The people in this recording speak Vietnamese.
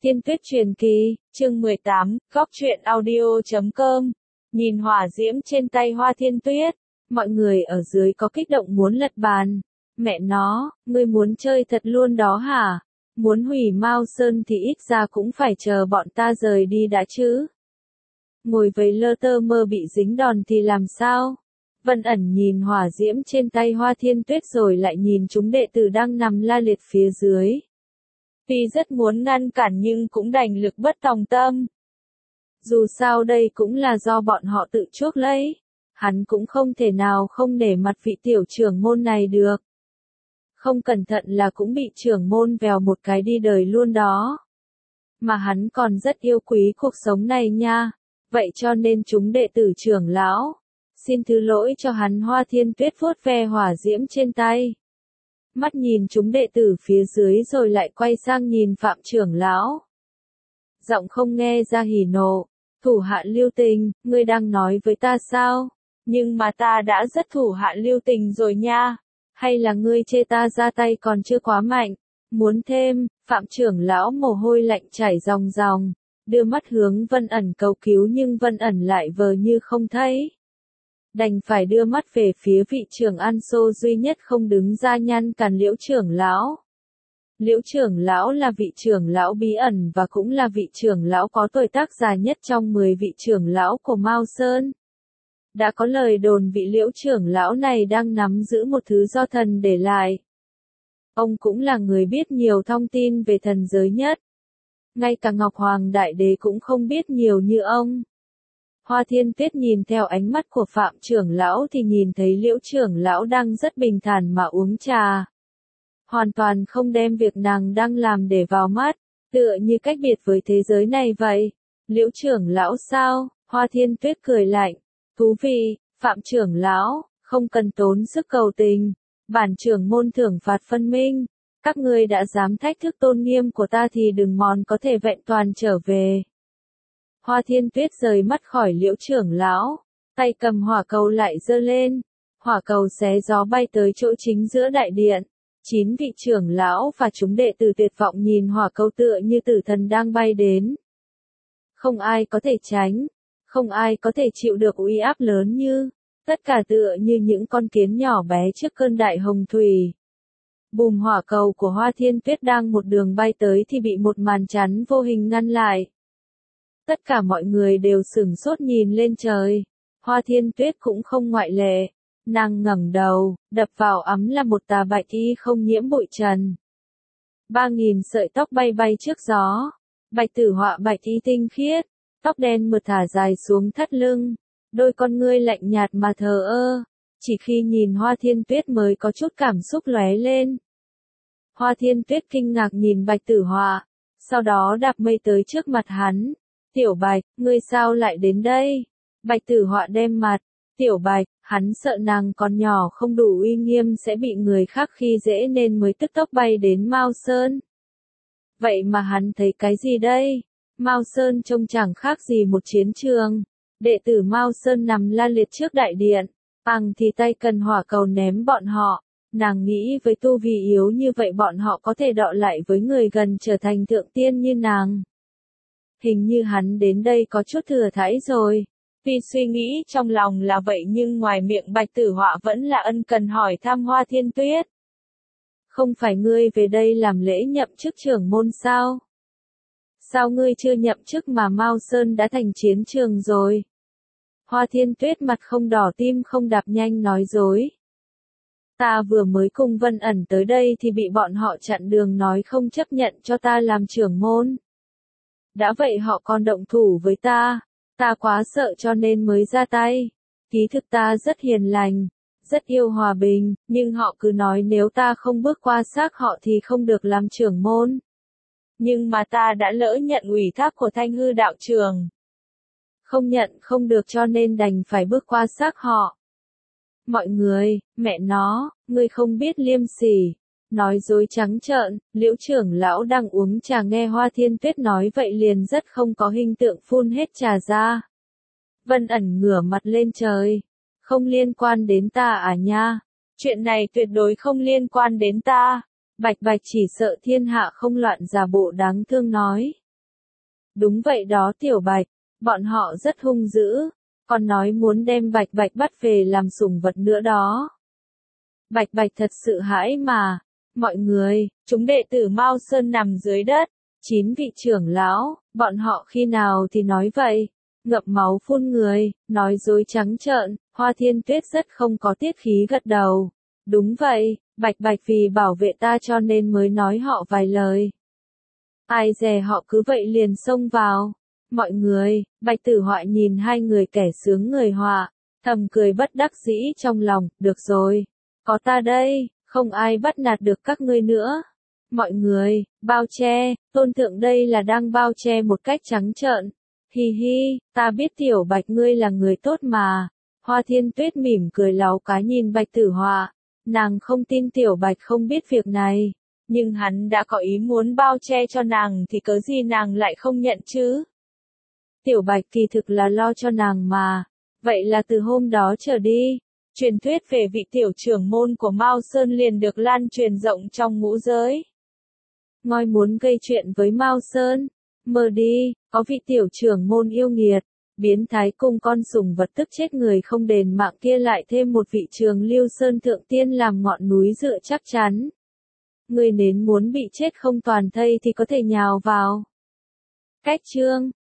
Thiên Tuyết Truyền Kỳ, chương 18, góc truyện audio.com. Nhìn hỏa diễm trên tay Hoa Thiên Tuyết, mọi người ở dưới có kích động muốn lật bàn. Mẹ nó, ngươi muốn chơi thật luôn đó hả? Muốn hủy Mao Sơn thì ít ra cũng phải chờ bọn ta rời đi đã chứ. Ngồi với lơ tơ mơ bị dính đòn thì làm sao? Vân ẩn nhìn hỏa diễm trên tay Hoa Thiên Tuyết rồi lại nhìn chúng đệ tử đang nằm la liệt phía dưới. Tuy rất muốn ngăn cản nhưng cũng đành lực bất tòng tâm. Dù sao đây cũng là do bọn họ tự chuốc lấy. Hắn cũng không thể nào không nể mặt vị tiểu trưởng môn này được. Không cẩn thận là cũng bị trưởng môn vèo một cái đi đời luôn đó. Mà hắn còn rất yêu quý cuộc sống này nha. Vậy cho nên chúng đệ tử trưởng lão. Xin thứ lỗi cho hắn. Hoa Thiên Tuyết vuốt ve hỏa diễm trên tay. Mắt nhìn chúng đệ tử phía dưới rồi lại quay sang nhìn Phạm trưởng lão. Giọng không nghe ra hỉ nộ. Thủ hạ lưu tình, ngươi đang nói với ta sao? Nhưng mà ta đã rất thủ hạ lưu tình rồi nha. Hay là ngươi chê ta ra tay còn chưa quá mạnh? Muốn thêm, Phạm trưởng lão mồ hôi lạnh chảy ròng ròng. Đưa mắt hướng Vân ẩn cầu cứu nhưng Vân ẩn lại vờ như không thấy. Đành phải đưa mắt về phía vị trưởng An Xô duy nhất không đứng ra ngăn cản Liễu trưởng lão. Liễu trưởng lão là vị trưởng lão bí ẩn và cũng là vị trưởng lão có tuổi tác già nhất trong 10 vị trưởng lão của Mao Sơn. Đã có lời đồn vị Liễu trưởng lão này đang nắm giữ một thứ do thần để lại. Ông cũng là người biết nhiều thông tin về thần giới nhất. Ngay cả Ngọc Hoàng Đại Đế cũng không biết nhiều như ông. Hoa Thiên Tuyết nhìn theo ánh mắt của Phạm trưởng lão thì nhìn thấy Liễu trưởng lão đang rất bình thản mà uống trà. Hoàn toàn không đem việc nàng đang làm để vào mắt, tựa như cách biệt với thế giới này vậy. Liễu trưởng lão sao? Hoa Thiên Tuyết cười lạnh. Thú vị, Phạm trưởng lão, không cần tốn sức cầu tình. Bản trưởng môn thưởng phạt phân minh. Các ngươi đã dám thách thức tôn nghiêm của ta thì đừng mòn có thể vẹn toàn trở về. Hoa Thiên Tuyết rời mắt khỏi Liễu trưởng lão, tay cầm hỏa cầu lại giơ lên. Hỏa cầu xé gió bay tới chỗ chính giữa đại điện. 9 vị trưởng lão và chúng đệ tử tuyệt vọng nhìn hỏa cầu tựa như tử thần đang bay đến. Không ai có thể tránh, không ai có thể chịu được uy áp lớn như, tất cả tựa như những con kiến nhỏ bé trước cơn đại hồng thủy. Bùm, hỏa cầu của Hoa Thiên Tuyết đang một đường bay tới thì bị một màn chắn vô hình ngăn lại. Tất cả mọi người đều sửng sốt nhìn lên trời. Hoa Thiên Tuyết cũng không ngoại lệ. Nàng ngẩng đầu, đập vào ấm là một tà bạch y không nhiễm bụi trần. 3.000 sợi tóc bay bay trước gió. Bạch tử họa bạch y tinh khiết, tóc đen mượt thả dài xuống thắt lưng. Đôi con ngươi lạnh nhạt mà thờ ơ. Chỉ khi nhìn Hoa Thiên Tuyết mới có chút cảm xúc lóe lên. Hoa Thiên Tuyết kinh ngạc nhìn bạch tử họa, sau đó đạp mây tới trước mặt hắn. Tiểu Bạch, ngươi sao lại đến đây? Bạch tử họa đem mặt. Tiểu Bạch, hắn sợ nàng còn nhỏ không đủ uy nghiêm sẽ bị người khác khi dễ nên mới tức tốc bay đến Mao Sơn. Vậy mà hắn thấy cái gì đây? Mao Sơn trông chẳng khác gì một chiến trường. Đệ tử Mao Sơn nằm la liệt trước đại điện. Bằng thì tay cần hỏa cầu ném bọn họ. Nàng nghĩ với tu vi yếu như vậy bọn họ có thể đọ lại với người gần trở thành thượng tiên như nàng. Hình như hắn đến đây có chút thừa thãi rồi. Tuy suy nghĩ trong lòng là vậy nhưng ngoài miệng bạch tử họa vẫn là ân cần hỏi thăm Hoa Thiên Tuyết. Không phải ngươi về đây làm lễ nhậm chức trưởng môn sao? Sao ngươi chưa nhậm chức mà Mao Sơn đã thành chiến trường rồi? Hoa Thiên Tuyết mặt không đỏ tim không đạp nhanh nói dối. Ta vừa mới cùng Vân ẩn tới đây thì bị bọn họ chặn đường nói không chấp nhận cho ta làm trưởng môn. Đã vậy họ còn động thủ với ta. Ta quá sợ cho nên mới ra tay. Kỳ thực ta rất hiền lành, rất yêu hòa bình, nhưng họ cứ nói nếu ta không bước qua xác họ thì không được làm trưởng môn. Nhưng mà ta đã lỡ nhận ủy thác của Thanh Hư đạo trường. Không nhận không được cho nên đành phải bước qua xác họ. Mọi người, mẹ nó, ngươi không biết liêm sỉ. Nói dối trắng trợn, Liễu trưởng lão đang uống trà nghe Hoa Thiên Tuyết nói vậy liền rất không có hình tượng phun hết trà ra. Vân ẩn ngửa mặt lên trời. Không liên quan đến ta à nha. Chuyện này tuyệt đối không liên quan đến ta. Bạch Bạch chỉ sợ thiên hạ không loạn giả bộ đáng thương nói. Đúng vậy đó Tiểu Bạch, bọn họ rất hung dữ, còn nói muốn đem Bạch Bạch bắt về làm sủng vật nữa đó. Bạch Bạch thật sự hãi mà. Mọi người, chúng đệ tử Mao Sơn nằm dưới đất, 9 vị trưởng lão, bọn họ khi nào thì nói vậy, ngậm máu phun người, nói dối trắng trợn, Hoa Thiên Tuyết rất không có tiết khí gật đầu. Đúng vậy, Bạch Bạch vì bảo vệ ta cho nên mới nói họ vài lời. Ai dè họ cứ vậy liền xông vào. Mọi người, Bạch Tử Họa nhìn hai người kẻ sướng người họa, thầm cười bất đắc dĩ trong lòng, được rồi, có ta đây, không ai bắt nạt được các ngươi nữa. Mọi người, bao che, Tôn Thượng đây là đang bao che một cách trắng trợn. Hi hi, ta biết Tiểu Bạch ngươi là người tốt mà. Hoa Thiên Tuyết mỉm cười láu cá nhìn Bạch Tử Họa, nàng không tin Tiểu Bạch không biết việc này, nhưng hắn đã có ý muốn bao che cho nàng thì cớ gì nàng lại không nhận chứ. Tiểu Bạch kỳ thực là lo cho nàng mà. Vậy là từ hôm đó trở đi, truyền thuyết về vị tiểu trưởng môn của Mao Sơn liền được lan truyền rộng trong ngũ giới. Ngoi muốn gây chuyện với Mao Sơn, mơ đi, có vị tiểu trưởng môn yêu nghiệt, biến thái cùng con sủng vật tức chết người không đền mạng kia lại thêm một vị Trường Lưu Sơn thượng tiên làm ngọn núi dựa chắc chắn. Người nến muốn bị chết không toàn thây thì có thể nhào vào. Cách chương